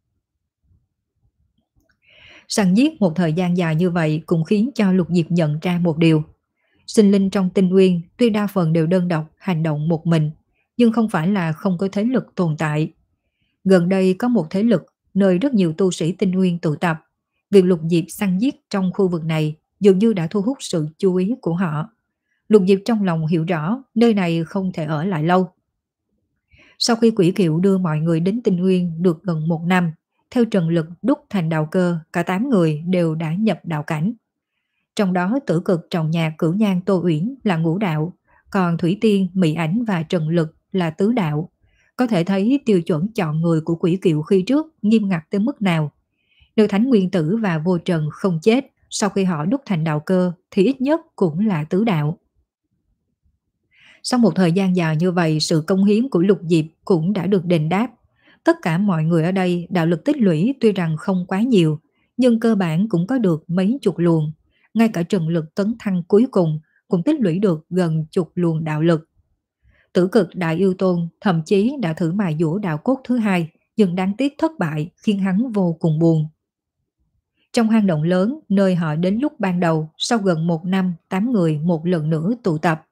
A: Săn giết một thời gian dài như vậy cũng khiến cho Lục Diệp nhận ra một điều. Sinh linh trong Tinh Uyên tuy đa phần đều đơn độc hành động một mình, nhưng không phải là không có thế lực tồn tại. Gần đây có một thế lực nơi rất nhiều tu sĩ Tinh Uyên tụ tập. Việc Lục Diệp săn giết trong khu vực này dường như đã thu hút sự chú ý của họ. Lục Diệp trong lòng hiểu rõ nơi này không thể ở lại lâu. Sau khi Quỷ Kiệu đưa mọi người đến Tinh Uyên được gần một năm, theo Trần Lực đúc thành đạo cơ, cả tám người đều đã nhập đạo cảnh. Trong đó Tử Cực, Trọng Nhạc, Cửu Nhan, Tô Uyển là ngũ đạo, còn Thủy Tiên, Mị Ảnh và Trần Lực là tứ đạo. Có thể thấy tiêu chuẩn chọn người của Quỷ Kiệu khi trước nghiêm ngặt tới mức nào. Nếu Thánh Nguyên Tử và Vô Trần không chết, sau khi họ đúc thành đạo cơ thì ít nhất cũng là tứ đạo. Sau một thời gian dài như vậy, sự công hiến của Lục Diệp cũng đã được đền đáp. Tất cả mọi người ở đây đạo lực tích lũy tuy rằng không quá nhiều, nhưng cơ bản cũng có được mấy chục luồng. Ngay cả Trần Lực tấn thăng cuối cùng cũng tích lũy được gần chục luồng đạo lực. Tử Cực Đại Yêu Tôn thậm chí đã thử mài dũa đạo cốt thứ hai, nhưng đáng tiếc thất bại khiến hắn vô cùng buồn. Trong hang động lớn, nơi họ đến lúc ban đầu, sau gần một năm, tám người một lần nữa tụ tập.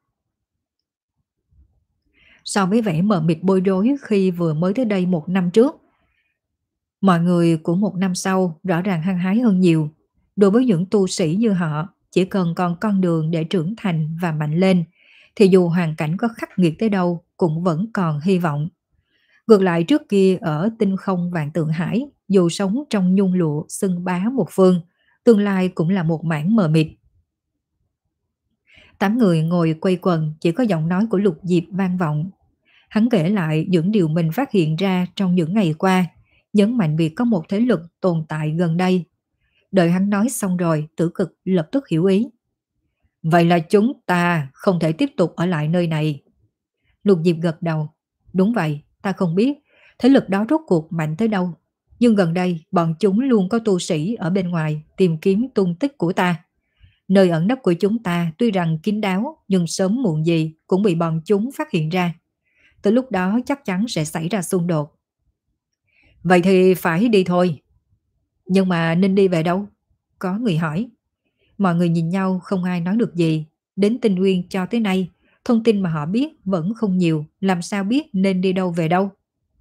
A: So với vẻ mờ mịt bối rối khi vừa mới tới đây một năm trước, mọi người của một năm sau rõ ràng hăng hái hơn nhiều. Đối với những tu sĩ như họ, chỉ cần còn con đường để trưởng thành và mạnh lên, thì dù hoàn cảnh có khắc nghiệt tới đâu cũng vẫn còn hy vọng. Ngược lại trước kia ở Tinh Không Vạn Tượng Hải, dù sống trong nhung lụa xưng bá một phương, tương lai cũng là một mảng mờ mịt. Tám người ngồi quây quần, chỉ có giọng nói của Lục Diệp vang vọng. Hắn kể lại những điều mình phát hiện ra trong những ngày qua, nhấn mạnh việc có một thế lực tồn tại gần đây. Đợi hắn nói xong rồi, Tử Cực lập tức hiểu ý. Vậy là chúng ta không thể tiếp tục ở lại nơi này. Lục Diệp gật đầu. Đúng vậy, ta không biết thế lực đó rốt cuộc mạnh tới đâu. Nhưng gần đây bọn chúng luôn có tu sĩ ở bên ngoài tìm kiếm tung tích của ta. Nơi ẩn nấp của chúng ta tuy rằng kín đáo, nhưng sớm muộn gì cũng bị bọn chúng phát hiện ra. Tới lúc đó chắc chắn sẽ xảy ra xung đột. Vậy thì phải đi thôi. Nhưng mà nên đi về đâu? Có người hỏi. Mọi người nhìn nhau không ai nói được gì. Đến Tinh Uyên cho tới nay, thông tin mà họ biết vẫn không nhiều, làm sao biết nên đi đâu về đâu.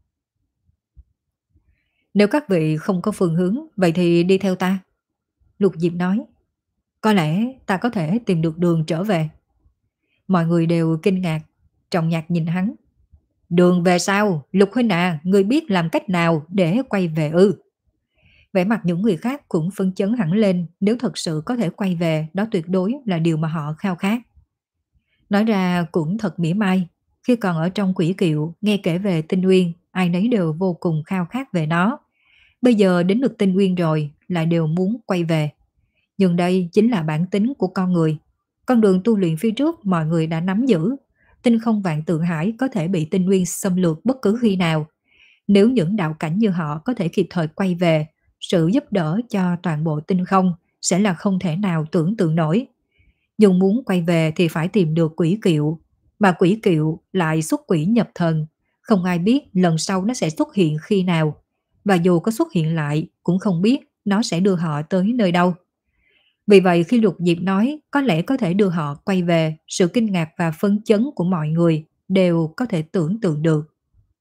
A: Nếu các vị không có phương hướng, vậy thì đi theo ta. Lục Diệp nói. Có lẽ ta có thể tìm được đường trở về. Mọi người đều kinh ngạc. Trọng Nhạc nhìn hắn. Đường về sao? Lục huynh à, ngươi biết làm cách nào để quay về ư? Vẻ mặt những người khác cũng phấn chấn hẳn lên, nếu thật sự có thể quay về, đó tuyệt đối là điều mà họ khao khát. Nói ra cũng thật mỉa mai, khi còn ở trong quỷ kiệu, nghe kể về Tinh Uyên, ai nấy đều vô cùng khao khát về nó. Bây giờ đến được Tinh Uyên rồi, lại đều muốn quay về. Nhưng đây chính là bản tính của con người. Con đường tu luyện phía trước mọi người đã nắm giữ. Tinh không vạn tượng hải có thể bị Tinh Uyên xâm lược bất cứ khi nào. Nếu những đạo cảnh như họ có thể kịp thời quay về, sự giúp đỡ cho toàn bộ tinh không sẽ là không thể nào tưởng tượng nổi. Nhưng muốn quay về thì phải tìm được quỷ kiệu, mà quỷ kiệu lại xuất quỷ nhập thần. Không ai biết lần sau nó sẽ xuất hiện khi nào, và dù có xuất hiện lại cũng không biết nó sẽ đưa họ tới nơi đâu. Vì vậy khi Lục Diệp nói có lẽ có thể đưa họ quay về, sự kinh ngạc và phấn chấn của mọi người đều có thể tưởng tượng được.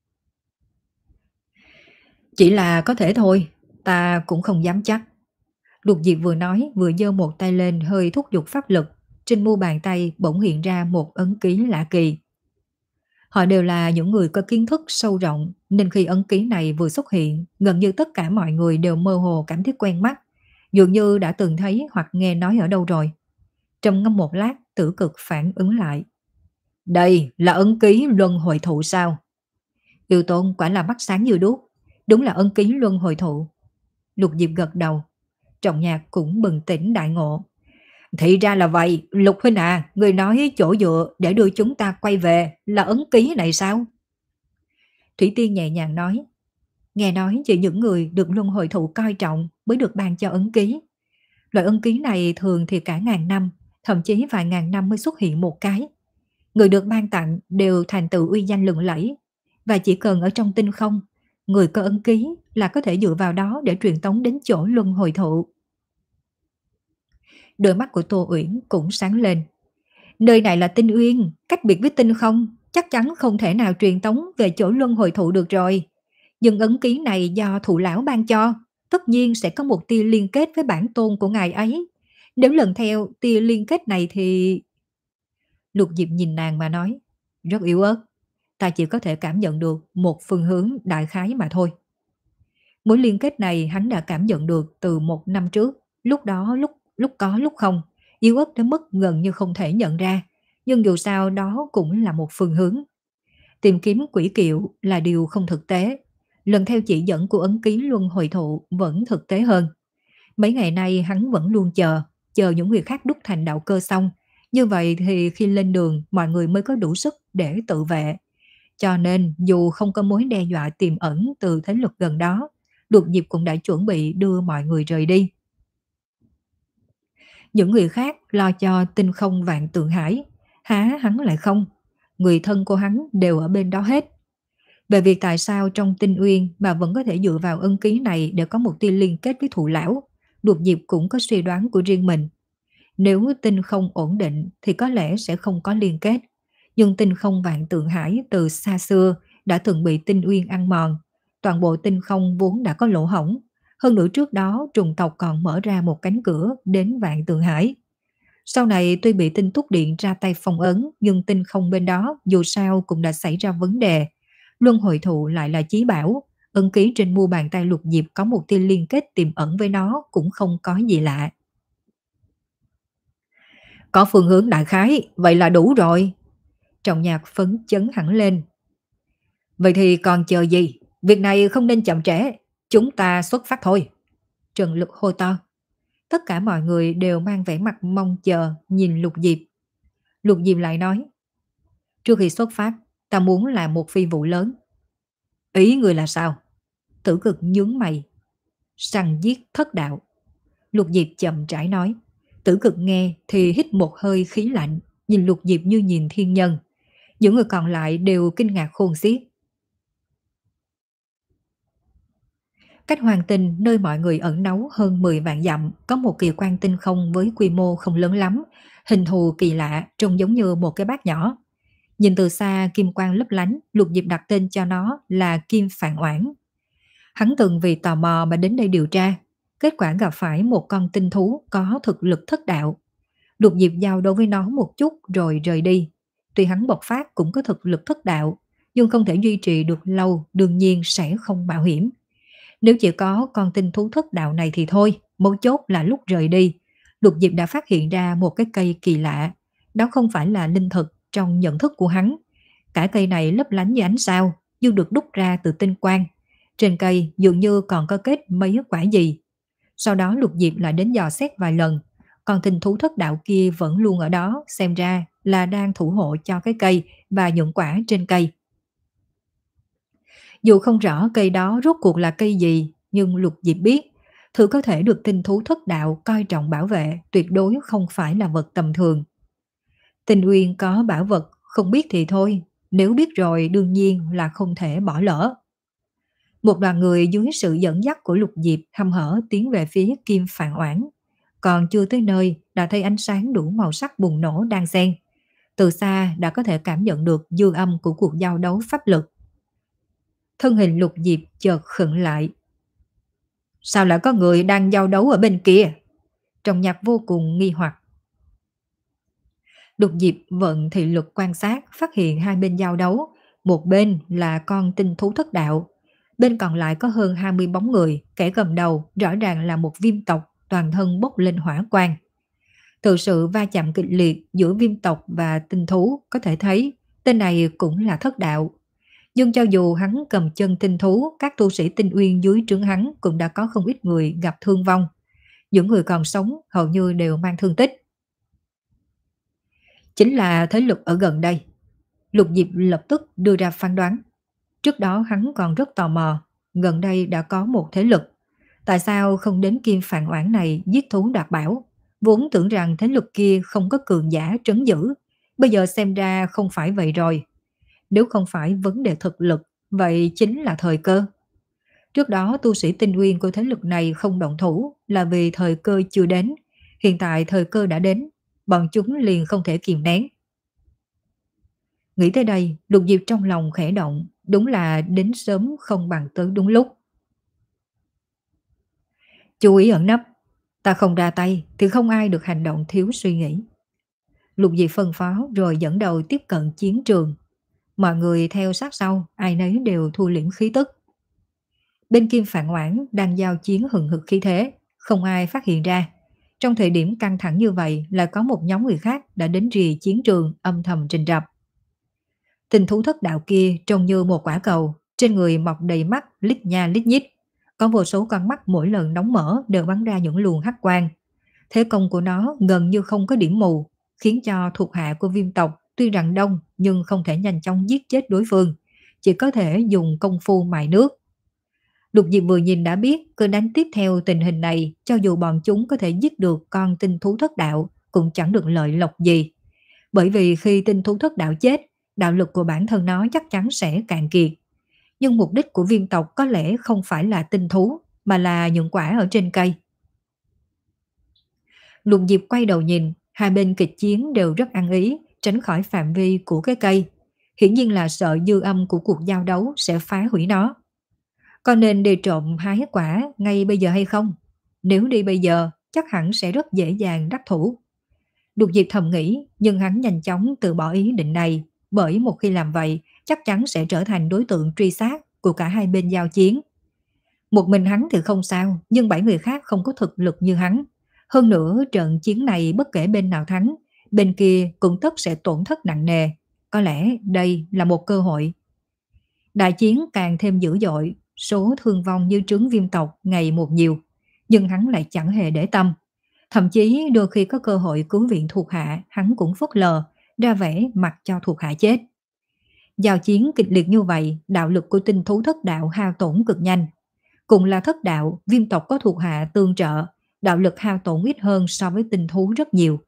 A: Chỉ là có thể thôi, ta cũng không dám chắc. Lục Diệp vừa nói vừa giơ một tay lên hơi thúc giục pháp lực, trên mu bàn tay bỗng hiện ra một ấn ký lạ kỳ. Họ đều là những người có kiến thức sâu rộng, nên khi ấn ký này vừa xuất hiện, gần như tất cả mọi người đều mơ hồ cảm thấy quen mắt, dường như đã từng thấy hoặc nghe nói ở đâu rồi. Trầm ngâm một lát, Tử Cực phản ứng lại. Đây là ấn ký luân hồi thụ sao? Yêu Tôn quả là mắt sáng như đuốc, đúng là ấn ký luân hồi thụ. Lục Diệp gật đầu, Trọng Nhạc cũng bừng tỉnh đại ngộ. Thì ra là vậy, Lục huynh à, người nói chỗ dựa để đưa chúng ta quay về là ấn ký này sao? Thủy Tiên nhẹ nhàng nói, nghe nói chỉ những người được luân hồi thụ coi trọng mới được ban cho ấn ký. Loại ấn ký này thường thì cả ngàn năm, thậm chí vài ngàn năm mới xuất hiện một cái. Người được ban tặng đều thành tựu uy danh lừng lẫy, và chỉ cần ở trong tinh không, người có ấn ký là có thể dựa vào đó để truyền tống đến chỗ luân hồi thụ. Đôi mắt của Tô Uyển cũng sáng lên. Nơi này là Tinh Uyên, cách biệt với tinh không, chắc chắn không thể nào truyền tống về chỗ luân hồi thụ được rồi. Nhưng ấn ký này do thụ lão ban cho, tất nhiên sẽ có một tia liên kết với bản tôn của ngài ấy. Nếu lần theo tia liên kết này thì... Lục Diệp nhìn nàng mà nói, rất yếu ớt, ta chỉ có thể cảm nhận được một phương hướng đại khái mà thôi. Mối liên kết này hắn đã cảm nhận được từ một năm trước, lúc đó lúc lúc có lúc không, yếu ớt đến mức gần như không thể nhận ra, nhưng dù sao đó cũng là một phương hướng. Tìm kiếm quỷ kiệu là điều không thực tế, lần theo chỉ dẫn của ấn ký luân hồi thụ vẫn thực tế hơn. Mấy ngày nay hắn vẫn luôn chờ, chờ những người khác đúc thành đạo cơ xong, như vậy thì khi lên đường mọi người mới có đủ sức để tự vệ. Cho nên dù không có mối đe dọa tiềm ẩn từ thế lực gần đó, Lục Diệp cũng đã chuẩn bị đưa mọi người rời đi. Những người khác lo cho tinh không vạn tượng hải, há hắn lại không? Người thân của hắn đều ở bên đó hết. Về việc tại sao trong Tinh Uyên mà vẫn có thể dựa vào ân ký này để có một tia liên kết với thụ lão, Lục Diệp cũng có suy đoán của riêng mình. Nếu tinh không ổn định thì có lẽ sẽ không có liên kết. Nhưng tinh không vạn tượng hải từ xa xưa đã từng bị Tinh Uyên ăn mòn. Toàn bộ tinh không vốn đã có lỗ hổng. Hơn nữa trước đó trùng tộc còn mở ra một cánh cửa đến vạn tượng hải. Sau này tuy bị tinh túc điện ra tay phong ấn, nhưng tinh không bên đó dù sao cũng đã xảy ra vấn đề. Luân hồi thụ lại là chí bảo, ấn ký trên mu bàn tay Lục Diệp có một tia liên kết tiềm ẩn với nó cũng không có gì lạ. Có phương hướng đại khái, vậy là đủ rồi. Trọng Nhạc phấn chấn hẳn lên. Vậy thì còn chờ gì? Việc này không nên chậm trễ. Chúng ta xuất phát thôi. Trần Lực hô to. Tất cả mọi người đều mang vẻ mặt mong chờ nhìn Lục Diệp. Lục Diệp lại nói. Trước khi xuất phát, ta muốn làm một phi vụ lớn. Ý người là sao? Tử Cực nhướng mày. Săn giết thất đạo. Lục Diệp chậm rãi nói. Tử Cực nghe thì hít một hơi khí lạnh, nhìn Lục Diệp như nhìn thiên nhân. Những người còn lại đều kinh ngạc khôn xiết. Cách hoàng tinh nơi mọi người ẩn náu hơn mười vạn dặm có một kỳ quan tinh không với quy mô không lớn lắm, hình thù kỳ lạ trông giống như một cái bát nhỏ. Nhìn từ xa kim quang lấp lánh, Lục Diệp đặt tên cho nó là Kim Phạn Oản. Hắn từng vì tò mò mà đến đây điều tra, kết quả gặp phải một con tinh thú có thực lực thất đạo. Lục Diệp giao đấu với nó một chút rồi rời đi. Tuy hắn bộc phát cũng có thực lực thất đạo, nhưng không thể duy trì được lâu, đương nhiên sẽ không mạo hiểm. Nếu chỉ có con tinh thú thất đạo này thì thôi, mấu chốt là lúc rời đi. Lục Diệp đã phát hiện ra một cái cây kỳ lạ. Đó không phải là linh thực trong nhận thức của hắn. Cả cây này lấp lánh như ánh sao, như được đúc ra từ tinh quang. Trên cây dường như còn có kết mấy quả gì. Sau đó Lục Diệp lại đến dò xét vài lần. Còn tinh thú thất đạo kia vẫn luôn ở đó, xem ra là đang thủ hộ cho cái cây và những quả trên cây. Dù không rõ cây đó rốt cuộc là cây gì, nhưng Lục Diệp biết, thứ có thể được tinh thú thất đạo coi trọng bảo vệ tuyệt đối không phải là vật tầm thường. Tinh Uyên có bảo vật, không biết thì thôi, nếu biết rồi đương nhiên là không thể bỏ lỡ. Một đoàn người dưới sự dẫn dắt của Lục Diệp hăm hở tiến về phía Kim Phạn Oản. Còn chưa tới nơi đã thấy ánh sáng đủ màu sắc bùng nổ đang xen. Từ xa đã có thể cảm nhận được dư âm của cuộc giao đấu pháp lực. Thân hình Lục Diệp chợt khựng lại. Sao lại có người đang giao đấu ở bên kia? Trọng Nhạc vô cùng nghi hoặc. Lục Diệp vận thị lực quan sát, phát hiện hai bên giao đấu. Một bên là con tinh thú thất đạo. Bên còn lại có hơn hai mươi bóng người, kẻ cầm đầu rõ ràng là một viêm tộc, toàn thân bốc lên hỏa quang. Từ sự va chạm kịch liệt giữa viêm tộc và tinh thú có thể thấy tên này cũng là thất đạo. Nhưng cho dù hắn cầm chân tinh thú, các tu sĩ tinh uyên dưới trướng hắn cũng đã có không ít người gặp thương vong. Những người còn sống hầu như đều mang thương tích. Chính là thế lực ở gần đây. Lục Diệp lập tức đưa ra phán đoán. Trước đó hắn còn rất tò mò, gần đây đã có một thế lực. Tại sao không đến Kim Phạn Oản này giết thú đoạt bảo? Vốn tưởng rằng thế lực kia không có cường giả trấn giữ. Bây giờ xem ra không phải vậy rồi. Nếu không phải vấn đề thực lực, vậy chính là thời cơ. Trước đó tu sĩ tinh nguyên của thế lực này không động thủ là vì thời cơ chưa đến. Hiện tại thời cơ đã đến, bọn chúng liền không thể kìm nén. Nghĩ tới đây, Lục Diệp trong lòng khẽ động, đúng là đến sớm không bằng tới đúng lúc. Chú ý ẩn nấp, ta không ra tay thì không ai được hành động thiếu suy nghĩ. Lục Diệp phân phó rồi dẫn đầu tiếp cận chiến trường. Mọi người theo sát sau, ai nấy đều thu liễm khí tức. Bên Kim Phạn Oản đang giao chiến hừng hực khí thế, không ai phát hiện ra. Trong thời điểm căng thẳng như vậy là có một nhóm người khác đã đến rìa chiến trường âm thầm trình rập. Tinh thú thất đạo kia trông như một quả cầu, trên người mọc đầy mắt lít nha lít nhít. Có vô số con mắt mỗi lần nóng mở đều bắn ra những luồng hắc quang. Thế công của nó gần như không có điểm mù, khiến cho thuộc hạ của viêm tộc tuy rằng đông nhưng không thể nhanh chóng giết chết đối phương, chỉ có thể dùng công phu mài nước. Lục Diệp vừa nhìn đã biết cơ đánh tiếp theo tình hình này, cho dù bọn chúng có thể giết được con tinh thú thất đạo cũng chẳng được lợi lộc gì. Bởi vì khi tinh thú thất đạo chết, đạo lực của bản thân nó chắc chắn sẽ cạn kiệt. Nhưng mục đích của viêm tộc có lẽ không phải là tinh thú, mà là những quả ở trên cây. Lục Diệp quay đầu nhìn, hai bên kịch chiến đều rất ăn ý, tránh khỏi phạm vi của cái cây. Hiển nhiên là sợ dư âm của cuộc giao đấu sẽ phá hủy nó. Có nên đi trộm hái quả ngay bây giờ hay không? Nếu đi bây giờ, chắc hẳn sẽ rất dễ dàng đắc thủ. Lục Diệp thầm nghĩ, nhưng hắn nhanh chóng từ bỏ ý định này, bởi một khi làm vậy, chắc chắn sẽ trở thành đối tượng truy sát của cả hai bên giao chiến. Một mình hắn thì không sao, nhưng bảy người khác không có thực lực như hắn. Hơn nữa, trận chiến này bất kể bên nào thắng, bên kia cũng tất sẽ tổn thất nặng nề. Có lẽ đây là một cơ hội. Đại chiến càng thêm dữ dội, số thương vong như trứng viêm tộc ngày một nhiều, nhưng hắn lại chẳng hề để tâm. Thậm chí đôi khi có cơ hội cứu viện thuộc hạ, hắn cũng phớt lờ, ra vẻ mặc cho thuộc hạ chết. Giao chiến kịch liệt như vậy, đạo lực của tinh thú thất đạo hao tổn cực nhanh. Cùng là thất đạo, viêm tộc có thuộc hạ tương trợ, đạo lực hao tổn ít hơn so với tinh thú rất nhiều.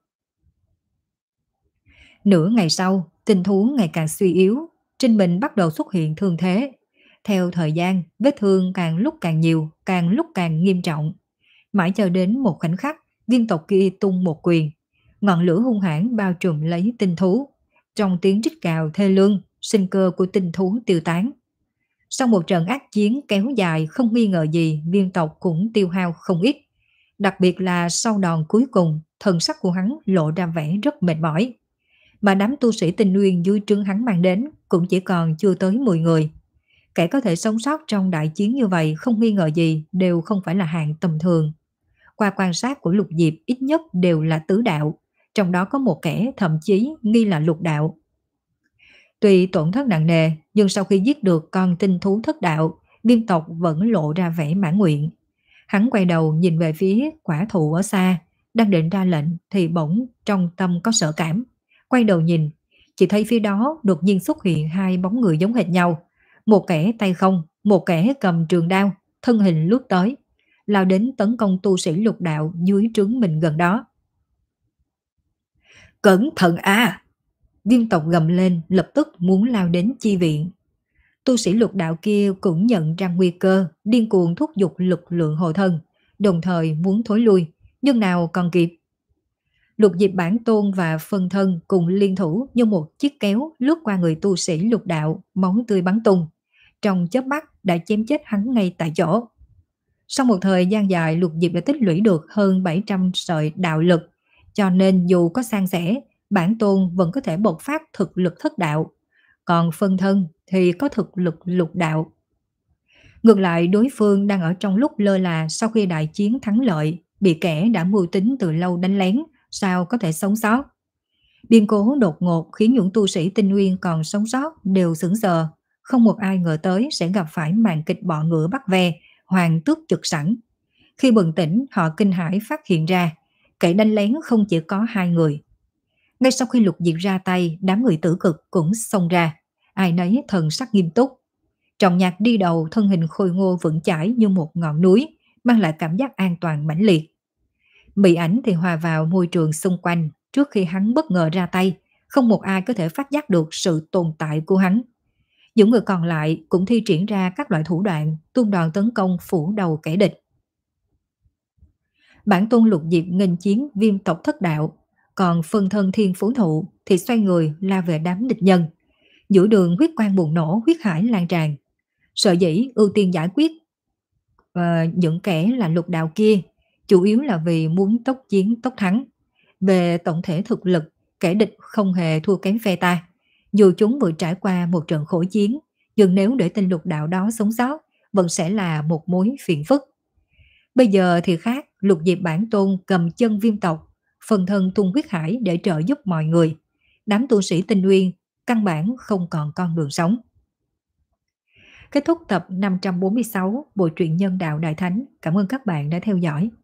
A: Nửa ngày sau, tinh thú ngày càng suy yếu, trên mình bắt đầu xuất hiện thương thế. Theo thời gian, vết thương càng lúc càng nhiều, càng lúc càng nghiêm trọng. Mãi cho đến một khoảnh khắc, viêm tộc kia tung một quyền. Ngọn lửa hung hãn bao trùm lấy tinh thú. Trong tiếng rít cào thê lương, sinh cơ của tinh thú tiêu tán. Sau một trận ác chiến kéo dài không nghi ngờ gì, viêm tộc cũng tiêu hao không ít. Đặc biệt là sau đòn cuối cùng, thần sắc của hắn lộ ra vẻ rất mệt mỏi. mà đám tu sĩ tinh nguyên dưới trướng hắn mang đến cũng chỉ còn chưa tới mười người. Kẻ có thể sống sót trong đại chiến như vậy không nghi ngờ gì đều không phải là hạng tầm thường. Qua quan sát của Lục Diệp ít nhất đều là tứ đạo, trong đó có một kẻ thậm chí nghi là lục đạo. Tuy tổn thất nặng nề, nhưng sau khi giết được con tinh thú thất đạo, Viêm tộc vẫn lộ ra vẻ mãn nguyện. Hắn quay đầu nhìn về phía quả thụ ở xa, đang định ra lệnh thì bỗng trong tâm có sợ cảm. Quay đầu nhìn, chỉ thấy phía đó đột nhiên xuất hiện hai bóng người giống hệt nhau. Một kẻ tay không, một kẻ cầm trường đao, thân hình lướt tới, lao đến tấn công tu sĩ lục đạo dưới trướng mình gần đó. Cẩn thận a! Viêm tộc gầm lên, lập tức muốn lao đến chi viện. Tu sĩ lục đạo kia cũng nhận ra nguy cơ, điên cuồng thúc giục lực lượng hộ thân, đồng thời muốn thối lui, nhưng nào còn kịp. Lục Diệp Bản Tôn và phân thân cùng liên thủ như một chiếc kéo lướt qua người tu sĩ lục đạo, máu tươi bắn tung. Trong chớp mắt đã chém chết hắn ngay tại chỗ. Sau một thời gian dài, Lục Diệp đã tích lũy được hơn bảy trăm sợi đạo lực, cho nên dù có san sẻ, Bản Tôn vẫn có thể bộc phát thực lực thất đạo, còn phân thân thì có thực lực lục đạo. Ngược lại, đối phương đang ở trong lúc lơ là sau khi đại chiến thắng lợi, bị kẻ đã mưu tính từ lâu đánh lén, sao có thể sống sót. Biến cố đột ngột khiến những tu sĩ tinh nguyên còn sống sót đều sững sờ, không một ai ngờ tới sẽ gặp phải màn kịch bọ ngựa bắt ve, hoàng tước trực sẵn. Khi bừng tỉnh, họ kinh hãi phát hiện ra, kẻ đánh lén không chỉ có hai người. Ngay sau khi Lục Diệp ra tay, đám người tử cực cũng xông ra, ai nấy thần sắc nghiêm túc. Trọng Nhạc đi đầu, thân hình khôi ngô vững chãi như một ngọn núi, mang lại cảm giác an toàn mãnh liệt. Mị Ảnh thì hòa vào môi trường xung quanh, trước khi hắn bất ngờ ra tay, không một ai có thể phát giác được sự tồn tại của hắn. Những người còn lại cũng thi triển ra các loại thủ đoạn, tung đòn tấn công phủ đầu kẻ địch. Bản Tôn Lục Diệp nghênh chiến Viêm tộc thất đạo, còn phân thân Thiên Phú Thụ thì xoay người la về đám địch nhân. Giữa đường huyết quang bùng nổ, huyết hải lan tràn. Sở dĩ ưu tiên giải quyết uh, những kẻ là lục đạo kia, chủ yếu là vì muốn tốc chiến tốc thắng. Về tổng thể thực lực, kẻ địch không hề thua kém phe ta. Dù chúng vừa trải qua một trận khổ chiến, nhưng nếu để tên lục đạo đó sống sót, vẫn sẽ là một mối phiền phức. Bây giờ thì khác, Lục Diệp Bản Tôn cầm chân Viêm tộc, phần thân tung huyết hải để trợ giúp mọi người. Đám tu sĩ tinh nguyên căn bản không còn con đường sống. Kết thúc tập năm trăm bốn mươi sáu Bộ truyện Nhân Đạo Đại Thánh. Cảm ơn các bạn đã theo dõi.